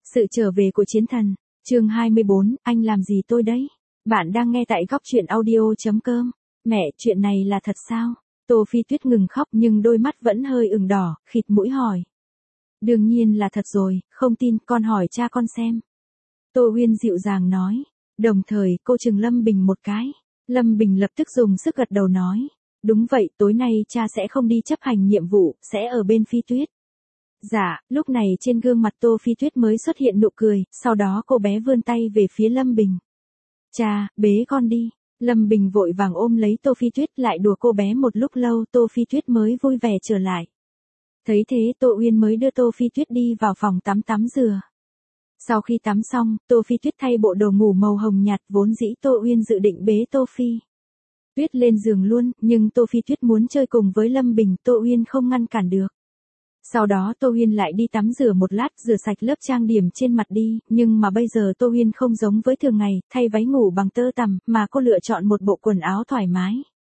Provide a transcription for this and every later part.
Sự trở về của chiến thần, chương 24, anh làm gì tôi đấy? Bạn đang nghe tại góc truyện audio.com. Mẹ, chuyện này là thật sao? Tô Phi Tuyết ngừng khóc nhưng đôi mắt vẫn hơi ửng đỏ, khịt mũi hỏi. Đương nhiên là thật rồi, không tin con hỏi cha con xem. Tô Uyên dịu dàng nói. Đồng thời cô trừng Lâm Bình một cái. Lâm Bình lập tức dùng sức gật đầu nói. Đúng vậy, tối nay cha sẽ không đi chấp hành nhiệm vụ, sẽ ở bên Phi Tuyết. Dạ, lúc này trên gương mặt Tô Phi Tuyết mới xuất hiện nụ cười, sau đó cô bé vươn tay về phía Lâm Bình. Cha, bế con đi. Lâm Bình vội vàng ôm lấy Tô Phi Tuyết lại đùa cô bé một lúc lâu Tô Phi Tuyết mới vui vẻ trở lại. Thấy thế Tô Uyên mới đưa Tô Phi Tuyết đi vào phòng tắm rửa. Sau khi tắm xong, Tô Phi Tuyết thay bộ đồ ngủ màu hồng nhạt vốn dĩ Tô Uyên dự định bế Tô Phi Tuyết lên giường luôn, nhưng Tô Phi Tuyết muốn chơi cùng với Lâm Bình, Tô Uyên không ngăn cản được. Sau đó Tô Uyên lại đi tắm rửa một lát, rửa sạch lớp trang điểm trên mặt đi, nhưng mà bây giờ Tô Uyên không giống với thường ngày, thay váy ngủ bằng tơ tằm, mà cô lựa chọn một bộ quần áo thoải mái.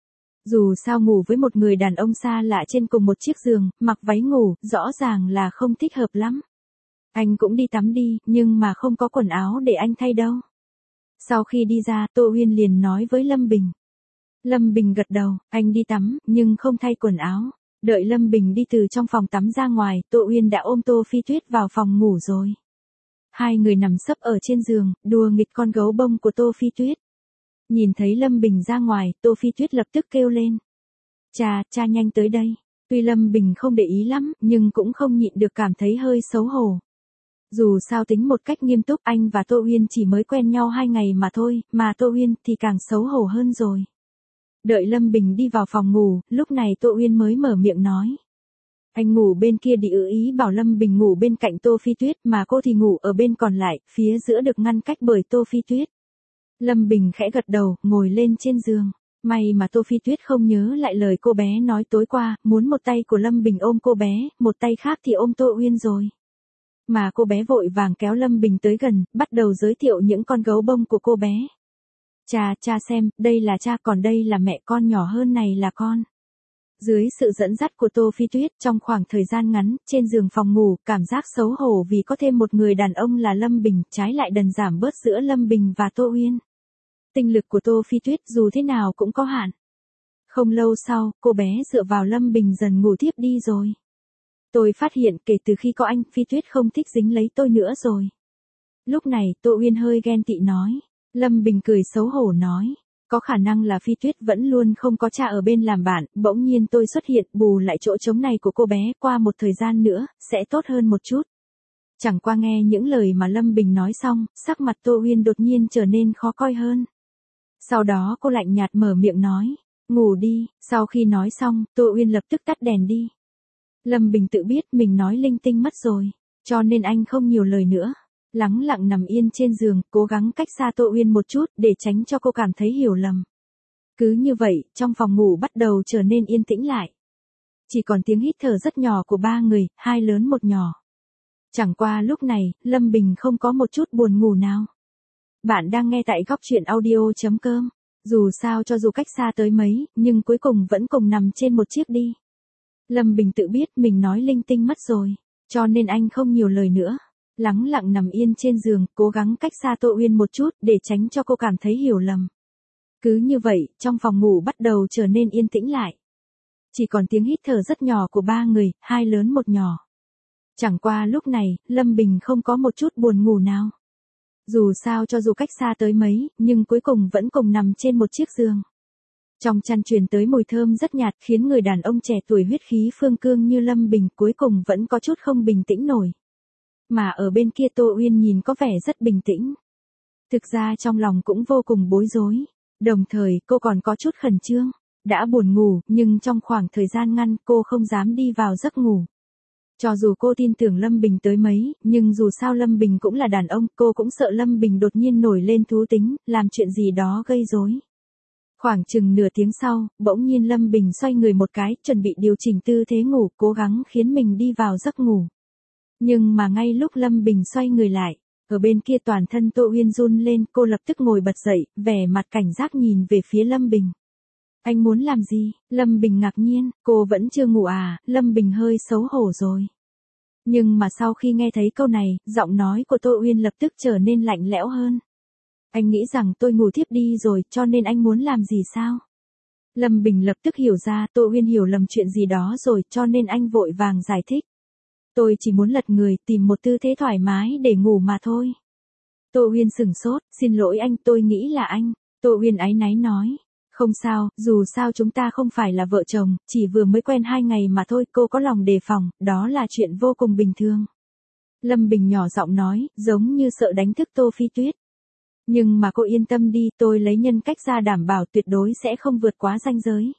Dù sao ngủ với một người đàn ông xa lạ trên cùng một chiếc giường, mặc váy ngủ, rõ ràng là không thích hợp lắm. Anh cũng đi tắm đi, nhưng mà không có quần áo để anh thay đâu. Sau khi đi ra, Tô Uyên liền nói với Lâm Bình. Lâm Bình gật đầu, anh đi tắm, nhưng không thay quần áo. Đợi Lâm Bình đi từ trong phòng tắm ra ngoài, Tô Uyên đã ôm Tô Phi Tuyết vào phòng ngủ rồi. Hai người nằm sấp ở trên giường, đùa nghịch con gấu bông của Tô Phi Tuyết. Nhìn thấy Lâm Bình ra ngoài, Tô Phi Tuyết lập tức kêu lên. Cha nhanh tới đây. Tuy Lâm Bình không để ý lắm, nhưng cũng không nhịn được cảm thấy hơi xấu hổ. Dù sao tính một cách nghiêm túc anh và Tô Uyên chỉ mới quen nhau 2 ngày mà thôi, mà Tô Uyên thì càng xấu hổ hơn rồi. Đợi Lâm Bình đi vào phòng ngủ, lúc này Tô Uyên mới mở miệng nói. Anh ngủ bên kia đi, ý bảo Lâm Bình ngủ bên cạnh Tô Phi Tuyết mà cô thì ngủ ở bên còn lại, phía giữa được ngăn cách bởi Tô Phi Tuyết. Lâm Bình khẽ gật đầu, ngồi lên trên giường. May mà Tô Phi Tuyết không nhớ lại lời cô bé nói tối qua, muốn một tay của Lâm Bình ôm cô bé, một tay khác thì ôm Tô Uyên rồi. Mà cô bé vội vàng kéo Lâm Bình tới gần, bắt đầu giới thiệu những con gấu bông của cô bé. Cha xem, đây là cha, còn đây là mẹ, con nhỏ hơn này là con. Dưới sự dẫn dắt của Tô Phi Tuyết, trong khoảng thời gian ngắn, trên giường phòng ngủ, cảm giác xấu hổ vì có thêm một người đàn ông là Lâm Bình, trái lại dần giảm bớt giữa Lâm Bình và Tô Uyên. Tinh lực của Tô Phi Tuyết dù thế nào cũng có hạn. Không lâu sau, cô bé dựa vào Lâm Bình dần ngủ thiếp đi rồi. Tôi phát hiện kể từ khi có anh, Phi Tuyết không thích dính lấy tôi nữa rồi. Lúc này, Tô Uyên hơi ghen tị nói. Lâm Bình cười xấu hổ nói. Có khả năng là Phi Tuyết vẫn luôn không có cha ở bên làm bạn, bỗng nhiên tôi xuất hiện bù lại chỗ trống này của cô bé, qua một thời gian nữa, sẽ tốt hơn một chút. Chẳng qua nghe những lời mà Lâm Bình nói xong, sắc mặt Tô Uyên đột nhiên trở nên khó coi hơn. Sau đó cô lạnh nhạt mở miệng nói. Ngủ đi, sau khi nói xong, Tô Uyên lập tức tắt đèn đi. Lâm Bình tự biết mình nói linh tinh mất rồi, cho nên anh không nhiều lời nữa. Lắng lặng nằm yên trên giường, cố gắng cách xa Tô Uyên một chút để tránh cho cô cảm thấy hiểu lầm. Cứ như vậy, trong phòng ngủ bắt đầu trở nên yên tĩnh lại. Chỉ còn tiếng hít thở rất nhỏ của 3 người, 2 lớn 1 nhỏ. Chẳng qua lúc này, Lâm Bình không có một chút buồn ngủ nào. Bạn đang nghe tại góc truyện audio.com. Dù sao cho dù cách xa tới mấy, nhưng cuối cùng vẫn cùng nằm trên một chiếc đi. Lâm Bình tự biết mình nói linh tinh mất rồi, cho nên anh không nhiều lời nữa. Lắng lặng nằm yên trên giường, cố gắng cách xa Tô Uyên một chút để tránh cho cô cảm thấy hiểu lầm. Cứ như vậy, trong phòng ngủ bắt đầu trở nên yên tĩnh lại. Chỉ còn tiếng hít thở rất nhỏ của 3 người, 2 lớn 1 nhỏ. Chẳng qua lúc này, Lâm Bình không có một chút buồn ngủ nào. Dù sao cho dù cách xa tới mấy, nhưng cuối cùng vẫn cùng nằm trên một chiếc giường. Trong chăn truyền tới mùi thơm rất nhạt khiến người đàn ông trẻ tuổi huyết khí phương cương như Lâm Bình cuối cùng vẫn có chút không bình tĩnh nổi. Mà ở bên kia Tô Uyên nhìn có vẻ rất bình tĩnh. Thực ra trong lòng cũng vô cùng bối rối. Đồng thời cô còn có chút khẩn trương. Đã buồn ngủ, nhưng trong khoảng thời gian ngắn cô không dám đi vào giấc ngủ. Cho dù cô tin tưởng Lâm Bình tới mấy, nhưng dù sao Lâm Bình cũng là đàn ông, cô cũng sợ Lâm Bình đột nhiên nổi lên thú tính, làm chuyện gì đó gây rối. Khoảng chừng nửa tiếng sau, bỗng nhiên Lâm Bình xoay người một cái, chuẩn bị điều chỉnh tư thế ngủ, cố gắng khiến mình đi vào giấc ngủ. Nhưng mà ngay lúc Lâm Bình xoay người lại, ở bên kia toàn thân Tô Uyên run lên, cô lập tức ngồi bật dậy, vẻ mặt cảnh giác nhìn về phía Lâm Bình. Anh muốn làm gì? Lâm Bình ngạc nhiên, cô vẫn chưa ngủ à? Lâm Bình hơi xấu hổ rồi. Nhưng mà sau khi nghe thấy câu này, giọng nói của Tô Uyên lập tức trở nên lạnh lẽo hơn. Anh nghĩ rằng tôi ngủ thiếp đi rồi, cho nên anh muốn làm gì sao? Lâm Bình lập tức hiểu ra Tô Uyên hiểu lầm chuyện gì đó rồi, cho nên anh vội vàng giải thích. Tôi chỉ muốn lật người, tìm một tư thế thoải mái để ngủ mà thôi. Tô Uyên sửng sốt, xin lỗi anh, tôi nghĩ là anh. Tô Uyên áy náy nói. Không sao, dù sao chúng ta không phải là vợ chồng, chỉ vừa mới quen 2 ngày mà thôi, cô có lòng đề phòng, đó là chuyện vô cùng bình thường. Lâm Bình nhỏ giọng nói, giống như sợ đánh thức Tô Phi Tuyết. Nhưng mà cô yên tâm đi, tôi lấy nhân cách ra đảm bảo tuyệt đối sẽ không vượt quá ranh giới.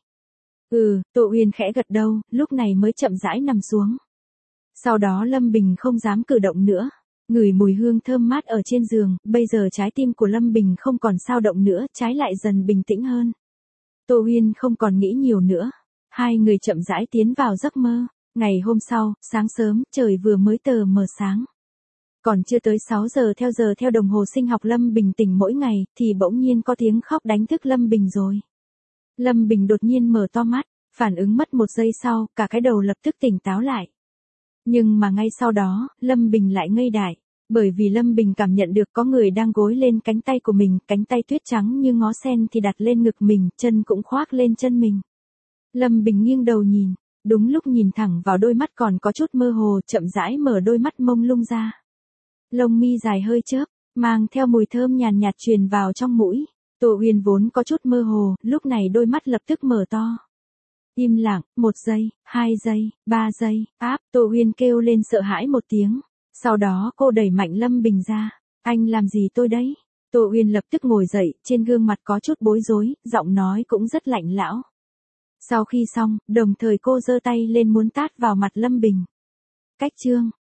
Tô Uyên khẽ gật đầu, lúc này mới chậm rãi nằm xuống. Sau đó Lâm Bình không dám cử động nữa. Ngửi mùi hương thơm mát ở trên giường, bây giờ trái tim của Lâm Bình không còn xao động nữa, trái lại dần bình tĩnh hơn. Tô Uyên không còn nghĩ nhiều nữa. Hai người chậm rãi tiến vào giấc mơ. Ngày hôm sau, sáng sớm, trời vừa mới tờ mờ sáng. Còn chưa tới 6 giờ theo đồng hồ sinh học Lâm Bình tỉnh mỗi ngày, thì bỗng nhiên có tiếng khóc đánh thức Lâm Bình rồi. Lâm Bình đột nhiên mở to mắt, phản ứng mất 1 giây sau, cả cái đầu lập tức tỉnh táo lại. Nhưng mà ngay sau đó, Lâm Bình lại ngây dại, bởi vì Lâm Bình cảm nhận được có người đang gối lên cánh tay của mình, cánh tay tuyết trắng như ngó sen thì đặt lên ngực mình, chân cũng khoác lên chân mình. Lâm Bình nghiêng đầu nhìn, đúng lúc nhìn thẳng vào đôi mắt còn có chút mơ hồ, chậm rãi mở đôi mắt mông lung ra. Lông mi dài hơi chớp, mang theo mùi thơm nhàn nhạt truyền vào trong mũi. Tô Uyên vốn có chút mơ hồ, lúc này đôi mắt lập tức mở to. Im lặng, 1 giây, 2 giây, 3 giây, Tô Uyên kêu lên sợ hãi một tiếng. Sau đó cô đẩy mạnh Lâm Bình ra. Anh làm gì tôi đấy? Tô Uyên lập tức ngồi dậy, trên gương mặt có chút bối rối, giọng nói cũng rất lạnh lẽo. Sau khi xong, đồng thời cô giơ tay lên muốn tát vào mặt Lâm Bình. Cách chương